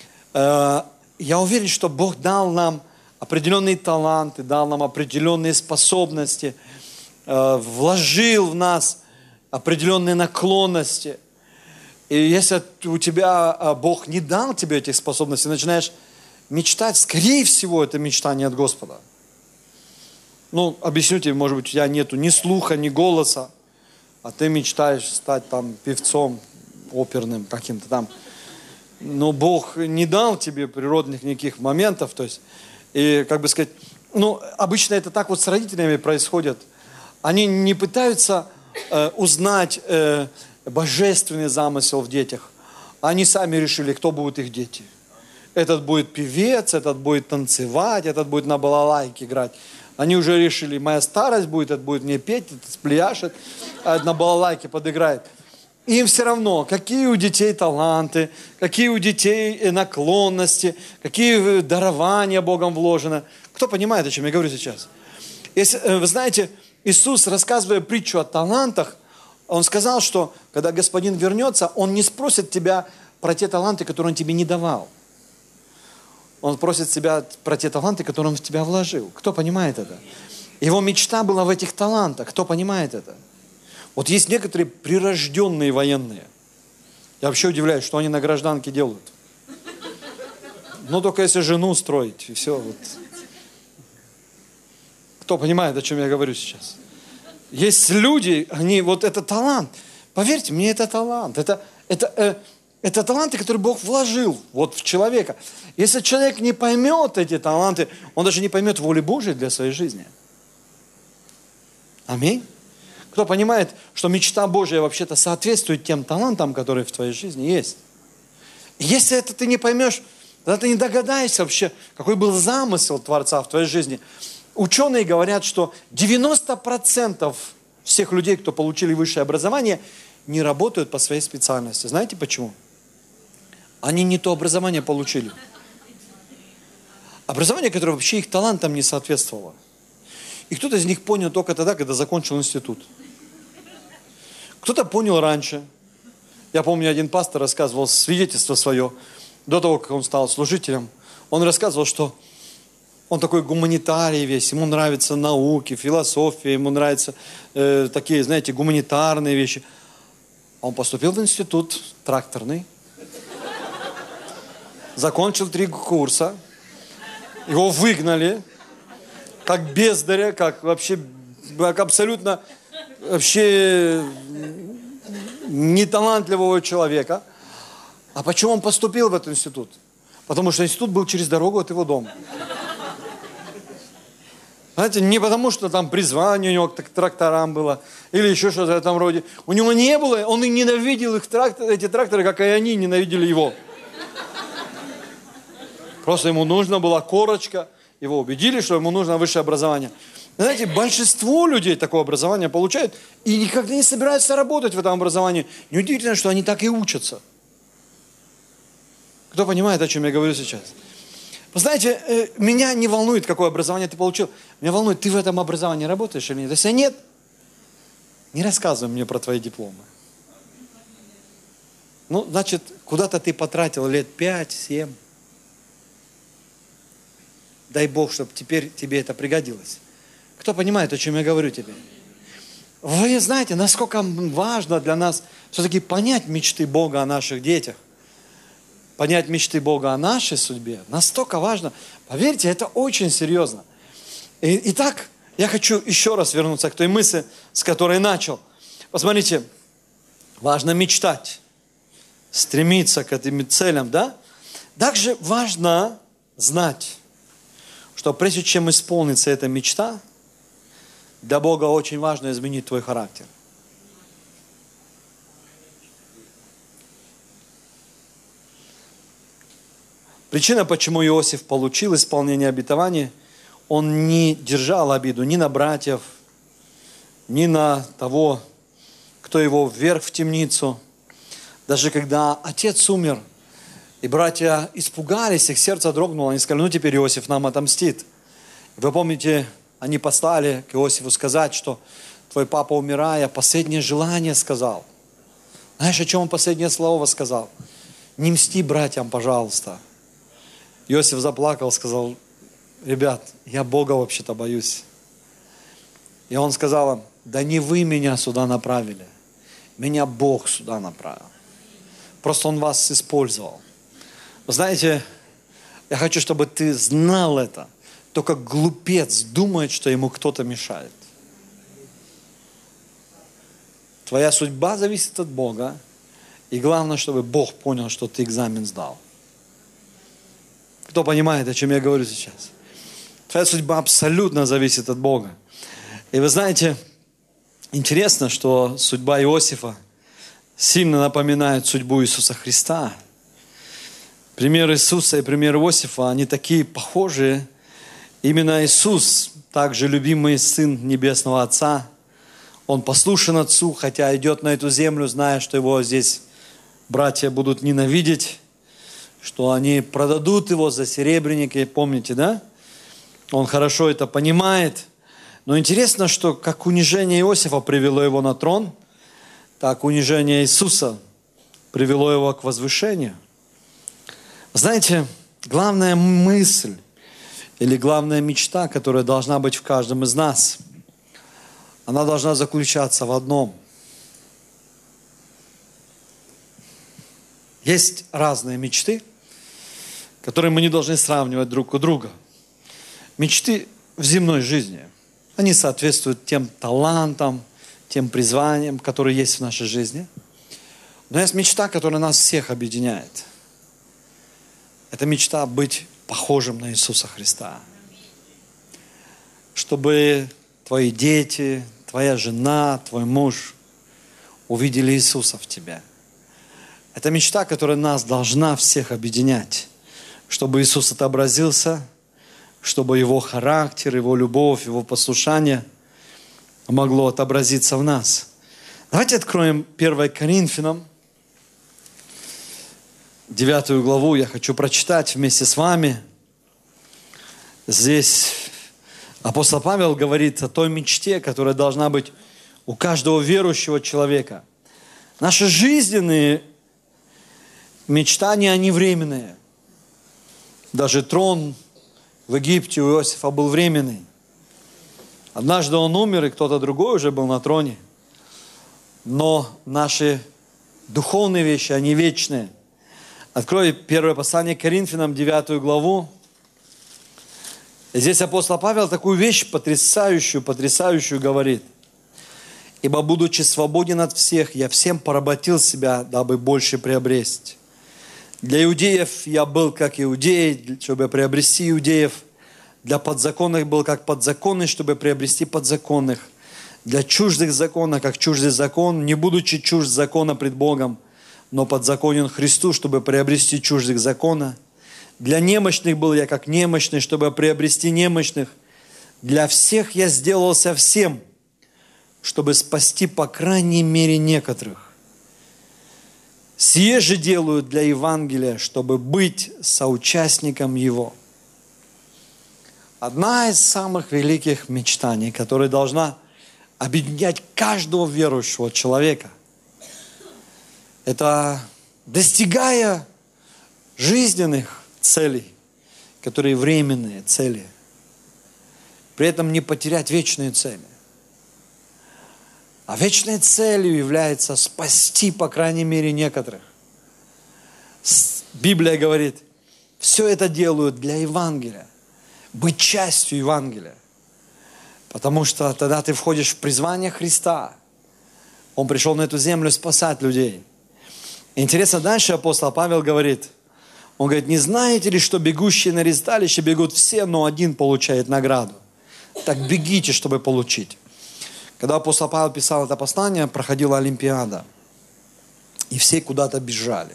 я уверен, что Бог дал нам определенные таланты, дал нам определенные способности, вложил в нас определенные наклонности. И если у тебя Бог не дал тебе этих способностей, начинаешь мечтать, скорее всего, это мечта не от Господа. Ну, объясню тебе, может быть, у тебя нету ни слуха, ни голоса, а ты мечтаешь стать там певцом оперным каким-то там. Но Бог не дал тебе природных никаких моментов, то есть, и, как бы сказать, ну, обычно это так вот с родителями происходит. Они не пытаются узнать божественный замысел в детях. Они сами решили, кто будут их дети. Этот будет певец, этот будет танцевать, этот будет на балалайке играть. Они уже решили, моя старость будет, это будет мне петь, это спляшет, а на балалайке подыграет. Им все равно, какие у детей таланты, какие у детей наклонности, какие дарования Богом вложены. Кто понимает, о чем я говорю сейчас? Если, вы знаете, Иисус, рассказывая притчу о талантах, Он сказал, что когда Господин вернется, Он не спросит тебя про те таланты, которые Он тебе не давал. Он просит тебя про те таланты, которые Он в тебя вложил. Кто понимает это? Его мечта была в этих талантах. Кто понимает это? Вот есть некоторые прирожденные военные. Я вообще удивляюсь, что они на гражданке делают. Ну, только если жену строить, и все. Вот. Кто понимает, о чем я говорю сейчас? Есть люди, они, вот это талант. Поверьте мне, это талант. Это таланты, которые Бог вложил вот в человека. Если человек не поймет эти таланты, он даже не поймет воли Божьей для своей жизни. Аминь. Кто понимает, что мечта Божья вообще-то соответствует тем талантам, которые в твоей жизни есть. Если это ты не поймешь, тогда ты не догадаешься вообще, какой был замысел Творца в твоей жизни. Ученые говорят, что 90% всех людей, кто получили высшее образование, не работают по своей специальности. Знаете почему? Они не то образование получили. Образование, которое вообще их талантам не соответствовало. И кто-то из них понял только тогда, когда закончил институт. Кто-то понял раньше. Я помню, один пастор рассказывал свидетельство свое, до того, как он стал служителем. Он рассказывал, что Он такой гуманитарий весь, ему нравятся науки, философия, ему нравятся такие, знаете, гуманитарные вещи. Он поступил в институт тракторный, закончил 3 курса, его выгнали, как бездаря, как вообще, как абсолютно вообще неталантливого человека. А почему он поступил в этот институт? Потому что институт был через дорогу от его дома. Знаете, не потому, что там призвание у него к тракторам было, или еще что-то в этом роде. У него не было, он и ненавидел эти тракторы, как и они ненавидели его. Просто ему нужна была корочка, его убедили, что ему нужно высшее образование. Знаете, большинство людей такое образование получают и никогда не собираются работать в этом образовании. Неудивительно, что они так и учатся. Кто понимает, о чем я говорю сейчас? Вы знаете, меня не волнует, какое образование ты получил. Меня волнует, ты в этом образовании работаешь или нет. Если нет, не рассказывай мне про твои дипломы. Ну, значит, куда-то ты потратил лет 5-7. Дай Бог, чтобы теперь тебе это пригодилось. Кто понимает, о чем я говорю тебе? Вы знаете, насколько важно для нас все-таки понять мечты Бога о наших детях. Понять мечты Бога о нашей судьбе. Настолько важно. Поверьте, это очень серьезно. Итак, я хочу еще раз вернуться к той мысли, с которой начал. Посмотрите, важно мечтать, стремиться к этим целям, да? Также важно знать, что прежде чем исполнится эта мечта, для Бога очень важно изменить твой характер. Причина, почему Иосиф получил исполнение обетования, он не держал обиду ни на братьев, ни на того, кто его вверг в темницу. Даже когда отец умер, и братья испугались, их сердце дрогнуло, они сказали, ну теперь Иосиф нам отомстит. Вы помните, они послали к Иосифу сказать, что твой папа, умирая, последнее желание сказал. Знаешь, о чем он последнее слово сказал? Не мсти братьям, пожалуйста. Иосиф заплакал, сказал, ребят, я Бога вообще-то боюсь. И он сказал им, да не вы меня сюда направили, меня Бог сюда направил. Просто Он вас использовал. Вы знаете, я хочу, чтобы ты знал это. Только глупец думает, что ему кто-то мешает. Твоя судьба зависит от Бога. И главное, чтобы Бог понял, что ты экзамен сдал. Кто понимает, о чем я говорю сейчас? Твоя судьба абсолютно зависит от Бога. И вы знаете, интересно, что судьба Иосифа сильно напоминает судьбу Иисуса Христа. Пример Иисуса и пример Иосифа, они такие похожие. Именно Иисус, также любимый Сын Небесного Отца, Он послушен Отцу, хотя идет на эту землю, зная, что Его здесь братья будут ненавидеть, что они продадут Его за серебряники, помните, да? Он хорошо это понимает. Но интересно, что как унижение Иосифа привело его на трон, так унижение Иисуса привело его к возвышению. Знаете, главная мысль или главная мечта, которая должна быть в каждом из нас, она должна заключаться в одном. Есть разные мечты, которые мы не должны сравнивать друг у друга. Мечты в земной жизни, они соответствуют тем талантам, тем призваниям, которые есть в нашей жизни. Но есть мечта, которая нас всех объединяет. Это мечта быть похожим на Иисуса Христа. Чтобы твои дети, твоя жена, твой муж увидели Иисуса в тебе. Это мечта, которая нас должна всех объединять. Чтобы Иисус отобразился, чтобы Его характер, Его любовь, Его послушание могло отобразиться в нас. Давайте откроем 1 Коринфянам, 9 главу. Я хочу прочитать вместе с вами. Здесь апостол Павел говорит о той мечте, которая должна быть у каждого верующего человека. Наши жизненные мечтания, они временные. Даже трон в Египте у Иосифа был временный. Однажды он умер, и кто-то другой уже был на троне. Но наши духовные вещи, они вечные. Открой первое послание к Коринфянам, 9 главу. И здесь апостол Павел такую вещь потрясающую говорит. «Ибо, будучи свободен от всех, я всем поработил себя, дабы больше приобрести. Для иудеев я был как иудей, чтобы приобрести иудеев. Для подзаконных был как подзаконный, чтобы приобрести подзаконных. Для чуждых закона, как чуждый закон, не будучи чужд закона пред Богом, но подзаконен Христу, чтобы приобрести чуждых закона. Для немощных был я как немощный, чтобы приобрести немощных. Для всех я сделался всем, чтобы спасти по крайней мере некоторых. Сие же делаю для Евангелия, чтобы быть соучастником его». Одна из самых великих мечтаний, которая должна объединять каждого верующего человека, это, достигая жизненных целей, которые временные цели, при этом не потерять вечные цели. А вечной целью является спасти, по крайней мере, некоторых. Библия говорит, все это делают для Евангелия, быть частью Евангелия. Потому что тогда ты входишь в призвание Христа. Он пришел на эту землю спасать людей. Интересно, дальше апостол Павел говорит, он говорит, не знаете ли, что бегущие на ресталище бегут все, но один получает награду? Так бегите, чтобы получить. Когда апостол Павел писал это послание, проходила Олимпиада. И все куда-то бежали.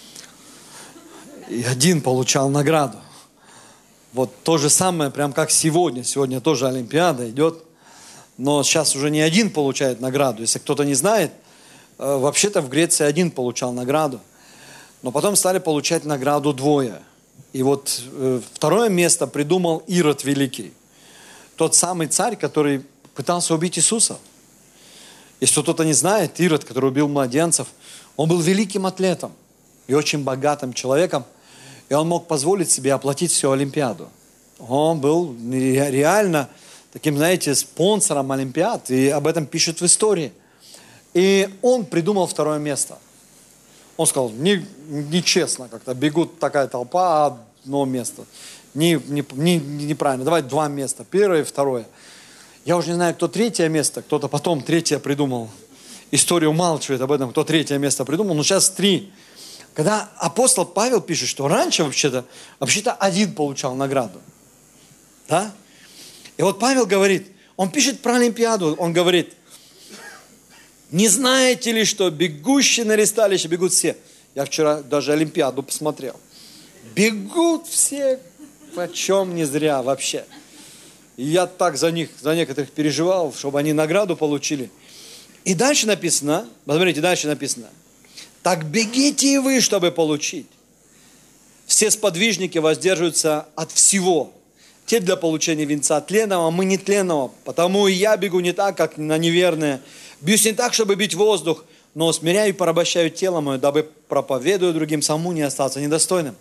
И один получал награду. Вот то же самое, прям как сегодня. Сегодня тоже Олимпиада идет. Но сейчас уже не один получает награду. Если кто-то не знает, вообще-то в Греции один получал награду. Но потом стали получать награду двое. И вот второе место придумал Ирод Великий. Тот самый царь, который пытался убить Иисуса. Если кто-то не знает, Ирод, который убил младенцев, он был великим атлетом и очень богатым человеком. И он мог позволить себе оплатить всю Олимпиаду. Он был реально таким, знаете, спонсором Олимпиад. И об этом пишут в истории. И он придумал второе место. Он сказал, нечестно как-то, бегут такая толпа, а одно место. Неправильно, давай два места, первое и второе. Я уже не знаю, кто третье место, кто-то потом третье придумал. История умалчивает об этом, кто третье место придумал, но сейчас три. Когда апостол Павел пишет, что раньше вообще-то один получал награду. Да? И вот Павел говорит, он пишет про Олимпиаду, он говорит, не знаете ли, что бегущие на ресталище бегут все? Я вчера даже Олимпиаду посмотрел. Бегут все, почем не зря вообще. И я так за них, за некоторых переживал, чтобы они награду получили. И дальше написано, посмотрите, дальше написано, так бегите и вы, чтобы получить. Все сподвижники воздерживаются от всего. Те для получения венца тленного, а мы не тленного. Потому и я бегу не так, как на неверное. Бьюсь не так, чтобы бить воздух, но смиряю и порабощаю тело мое, дабы, проповедуя другим, самому не остаться недостойным.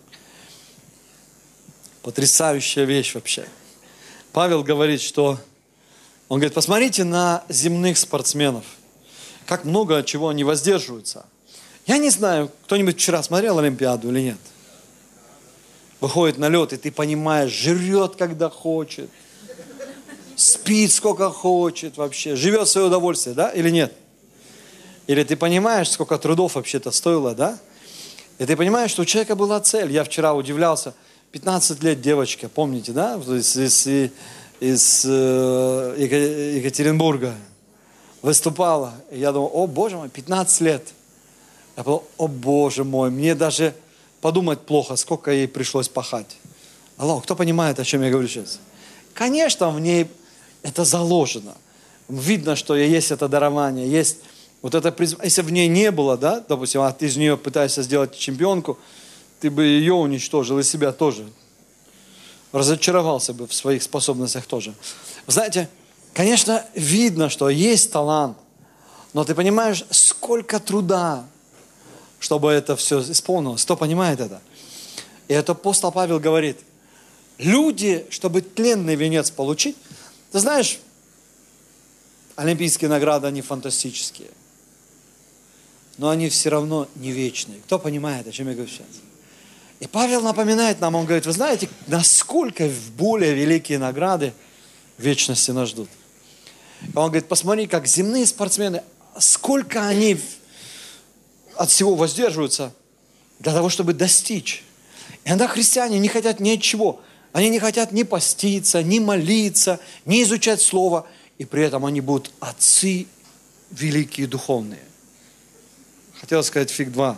Потрясающая вещь вообще. Павел говорит, что... Он говорит, посмотрите на земных спортсменов. Как много от чего они воздерживаются. Я не знаю, кто-нибудь вчера смотрел Олимпиаду или нет? Выходит на лед, и ты понимаешь, жрет, когда хочет. Спит, сколько хочет вообще. Живет в свое удовольствие, да, или нет? Или ты понимаешь, сколько трудов вообще-то стоило, да? И ты понимаешь, что у человека была цель. Я вчера удивлялся. 15 лет девочка, помните, да? Из Екатеринбурга выступала. И я думал, о боже мой, 15 лет. Я подумал, о боже мой, мне даже подумать плохо, сколько ей пришлось пахать. Алло, кто понимает, о чем я говорю сейчас? Конечно, в ней это заложено. Видно, что есть это дарование, есть вот это призвание. Если в ней не было, да, допустим, а ты из нее пытаешься сделать чемпионку, ты бы ее уничтожил и себя тоже. Разочаровался бы в своих способностях тоже. Знаете, конечно, видно, что есть талант, но ты понимаешь, сколько труда, чтобы это все исполнилось. Кто понимает это? И это апостол Павел говорит, Люди, чтобы тленный венец получить, ты знаешь, олимпийские награды, они фантастические. Но они все равно не вечные. Кто понимает, о чем я говорю сейчас? И Павел напоминает нам, он говорит, вы знаете, насколько более великие награды в вечности нас ждут. И он говорит, посмотри, как земные спортсмены, сколько они от всего воздерживаются для того, чтобы достичь. И иногда христиане не хотят ни от чего. Они не хотят ни поститься, ни молиться, ни изучать Слово. И при этом они будут отцы великие духовные. Хотел сказать фиг два.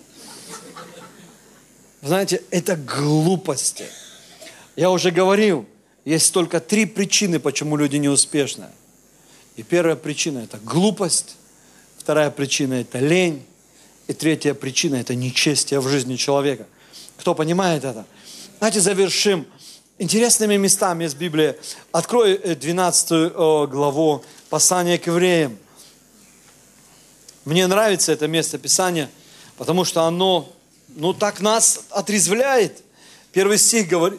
Знаете, это глупости. Я уже говорил, есть только 3 причины, почему люди не успешны. И первая причина – это глупость. Вторая причина – это лень. И третья причина – это нечестие в жизни человека. Кто понимает это? Давайте завершим интересными местами из Библии. Открой 12 главу послания к евреям. Мне нравится это место Писания, потому что оно, так нас отрезвляет. 1 стих говорит: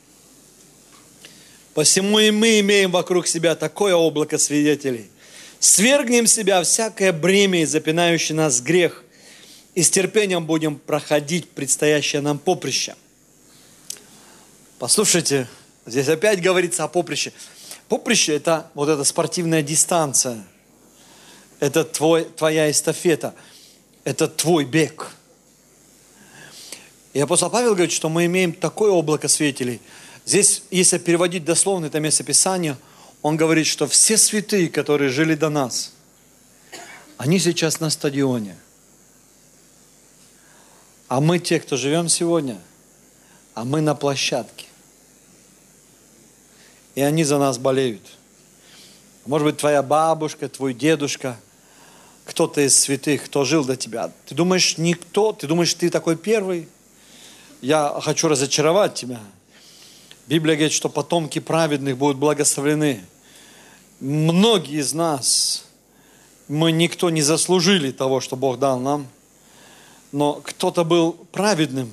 «Посему и мы имеем вокруг себя такое облако свидетелей. Свергнем с себя всякое бремя и запинающий нас грех, и с терпением будем проходить предстоящее нам поприще». Послушайте, здесь опять говорится о поприще. Поприще – это вот эта спортивная дистанция. Это твоя эстафета. Это твой бег. И апостол Павел говорит, что мы имеем такое облако свидетелей. Здесь, если переводить дословно это место Писания, он говорит, что все святые, которые жили до нас, они сейчас на стадионе. А мы те, кто живем сегодня, а мы на площадке. И они за нас болеют. Может быть, твоя бабушка, твой дедушка, кто-то из святых, кто жил до тебя. Ты думаешь, никто? Ты думаешь, ты такой первый? Я хочу разочаровать тебя. Библия говорит, что потомки праведных будут благословлены. Многие из нас, мы никто не заслужили того, что Бог дал нам. Но кто-то был праведным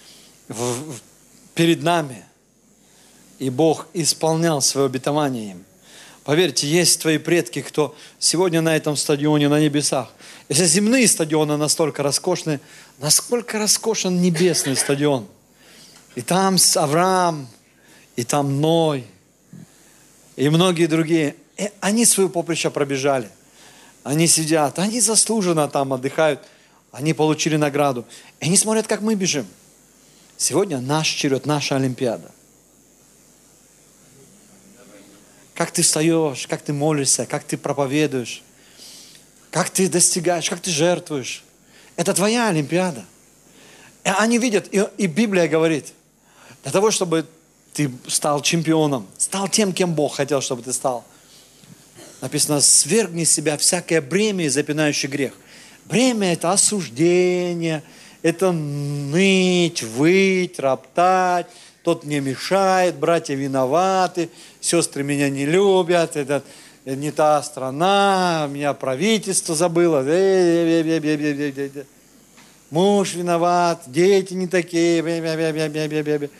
перед нами. И Бог исполнял свое обетование им. Поверьте, есть твои предки, кто сегодня на этом стадионе, на небесах. Если земные стадионы настолько роскошны, насколько роскошен небесный стадион. И там Авраам, и там Ной, и многие другие. И они свое поприще пробежали. Они сидят, они заслуженно там отдыхают. Они получили награду. И они смотрят, как мы бежим. Сегодня наш черед, наша Олимпиада. Как ты встаешь, как ты молишься, как ты проповедуешь, как ты достигаешь, как ты жертвуешь. Это твоя Олимпиада. И они видят, и Библия говорит, для того, чтобы ты стал чемпионом, стал тем, кем Бог хотел, чтобы ты стал. Написано, свергни с себя всякое бремя и запинающий грех. Бремя – это осуждение, это ныть, выть, роптать. Тот мне мешает, братья виноваты, сестры меня не любят, это не та страна, меня правительство забыло, муж виноват, дети не такие.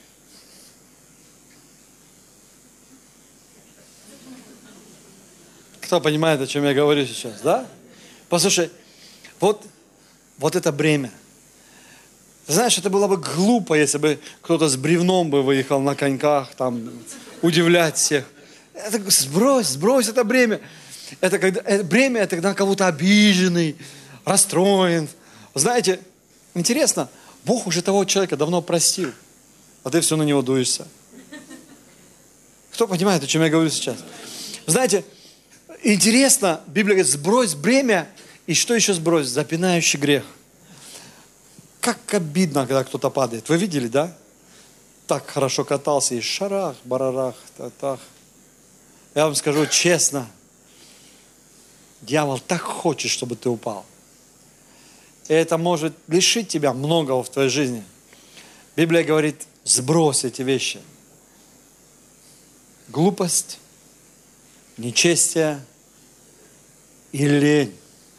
Кто понимает, о чем я говорю сейчас, да? Послушай, вот это бремя. Ты знаешь, это было бы глупо, если бы кто-то с бревном бы выехал на коньках, там, удивлять всех. Это, сбрось это бремя. Бремя, это когда кого-то обиженный, расстроен. Знаете, интересно, Бог уже того человека давно простил, а ты все на него дуешься. Кто понимает, о чем я говорю сейчас? Знаете, интересно, Библия говорит, сбрось бремя, и что еще сбрось? Запинающий грех. Как обидно, когда кто-то падает. Вы видели, да? Так хорошо катался и шарах, барарах, так. Я вам скажу честно, дьявол так хочет, чтобы ты упал. И это может лишить тебя многого в твоей жизни. Библия говорит, сбрось эти вещи. Глупость, нечестие и лень.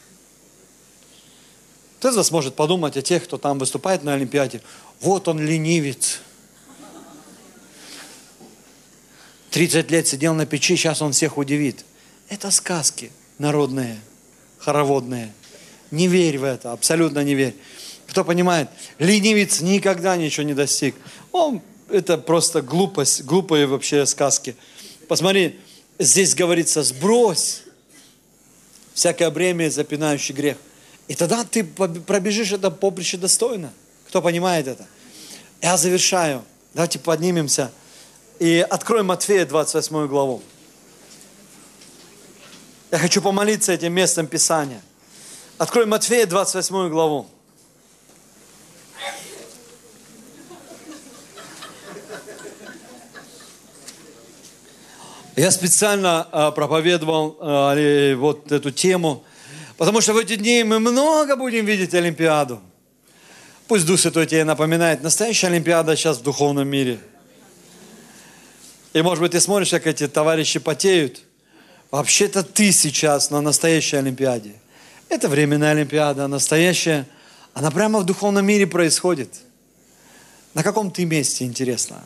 Кто из вас может подумать о тех, кто там выступает на Олимпиаде? Вот он ленивец. 30 лет сидел на печи, сейчас он всех удивит. Это сказки народные, хороводные. Не верь в это, абсолютно не верь. Кто понимает, ленивец никогда ничего не достиг. Это просто глупость, глупые вообще сказки. Посмотри, здесь говорится, сбрось всякое бремя, запинающий грех. И тогда ты пробежишь это поприще достойно. Кто понимает это? Я завершаю. Давайте поднимемся и откроем Матфея 28 главу. Я хочу помолиться этим местом Писания. Откроем Матфея 28 главу. Я специально проповедовал вот эту тему, потому что в эти дни мы много будем видеть Олимпиаду. Пусть Дух Святой тебе напоминает, настоящая Олимпиада сейчас в духовном мире. И может быть ты смотришь, как эти товарищи потеют. Вообще-то ты сейчас на настоящей Олимпиаде. Это временная Олимпиада, настоящая. Она прямо в духовном мире происходит. На каком ты месте, интересно?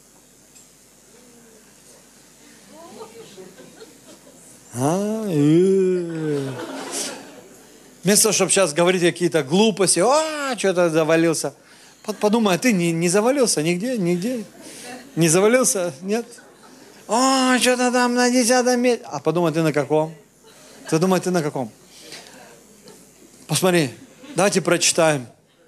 Вместо того, чтобы сейчас говорить какие-то глупости, что-то завалился. Подумай, а ты не завалился нигде? Не завалился? Нет? Что-то там на 10-м месте. А подумай, ты на каком? Ты на каком? Посмотри, давайте прочитаем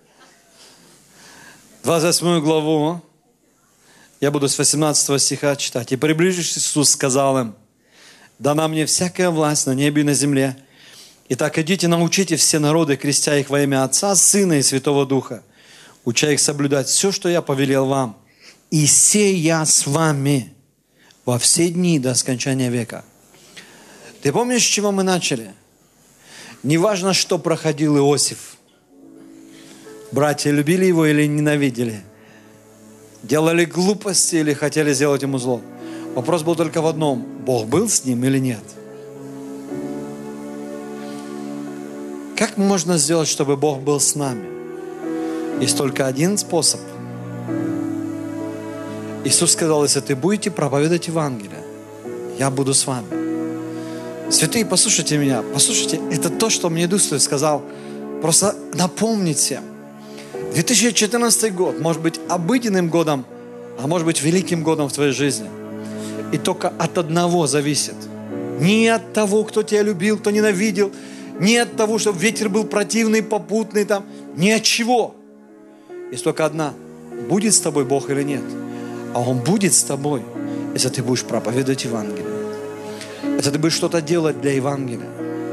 28 главу. Я буду с 18 стиха читать. «И приближившись, Иисус сказал им: дана мне всякая власть на небе и на земле. Итак, идите, научите все народы, крестя их во имя Отца, Сына и Святого Духа, уча их соблюдать все, что я повелел вам. И се я с вами во все дни до скончания века». Ты помнишь, с чего мы начали? Неважно, что проходил Иосиф. Братья любили его или ненавидели. Делали глупости или хотели сделать ему зло. Вопрос был только в одном. Бог был с ним или нет? Как можно сделать, чтобы Бог был с нами? Есть только один способ. Иисус сказал, если ты будете проповедовать Евангелие, я буду с вами. Святые, послушайте меня. Послушайте, это то, что мне Дух Святой сказал. Просто напомните. 2014 год может быть обыденным годом, а может быть великим годом в твоей жизни. И только от одного зависит. Не от того, кто тебя любил, кто ненавидел. Не от того, чтобы ветер был противный, попутный там. Ни от чего. Есть только одна. Будет с тобой Бог или нет? А Он будет с тобой, если ты будешь проповедовать Евангелие. Если ты будешь что-то делать для Евангелия.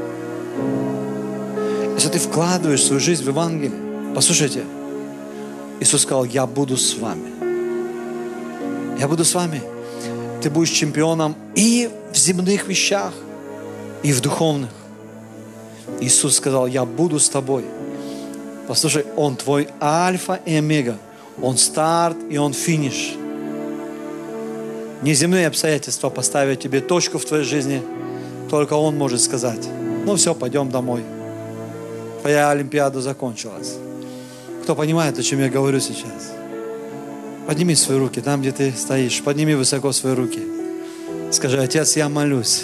Если ты вкладываешь свою жизнь в Евангелие. Послушайте. Иисус сказал, я буду с вами. Я буду с вами. Ты будешь чемпионом и в земных вещах, и в духовных. Иисус сказал, я буду с тобой. Послушай, Он твой альфа и омега. Он старт и Он финиш. Неземные обстоятельства поставят тебе точку в твоей жизни. Только Он может сказать, ну все, пойдем домой. Твоя Олимпиада закончилась. Кто понимает, о чем я говорю сейчас? Подними свои руки, там, где ты стоишь. Подними высоко свои руки. Скажи, Отец, я молюсь.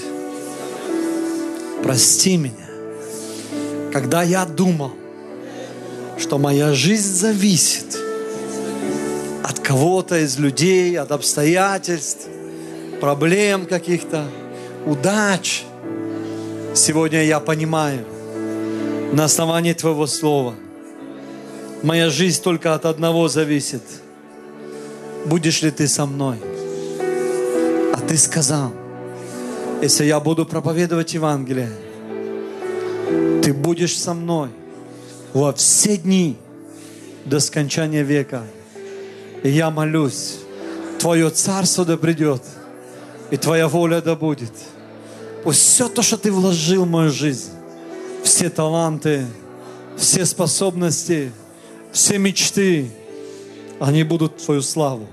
Прости меня. Когда я думал, что моя жизнь зависит от кого-то из людей, от обстоятельств, проблем каких-то, удач. Сегодня я понимаю, на основании Твоего Слова, моя жизнь только от одного зависит. Будешь ли Ты со мной? А Ты сказал, если я буду проповедовать Евангелие, Ты будешь со мной во все дни до скончания века. И я молюсь, Твое царство да придет, и Твоя воля да будет. Пусть все то, что Ты вложил в мою жизнь, все таланты, все способности, все мечты, они будут в Твою славу.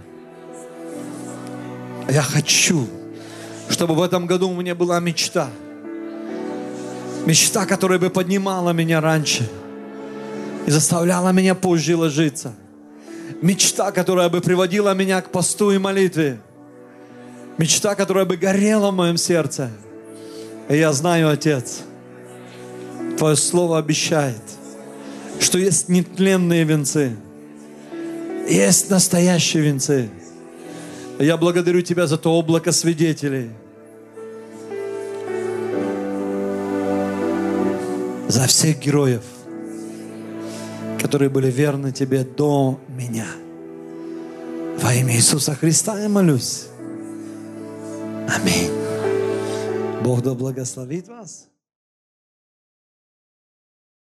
Я хочу, чтобы в этом году у меня была мечта. Мечта, которая бы поднимала меня раньше и заставляла меня позже ложиться. Мечта, которая бы приводила меня к посту и молитве. Мечта, которая бы горела в моем сердце. И я знаю, Отец, Твое Слово обещает, что есть нетленные венцы, есть настоящие венцы. И я благодарю Тебя за то облако свидетелей, за всех героев, которые были верны Тебе до меня. Во имя Иисуса Христа я молюсь. Аминь. Бог да благословит вас.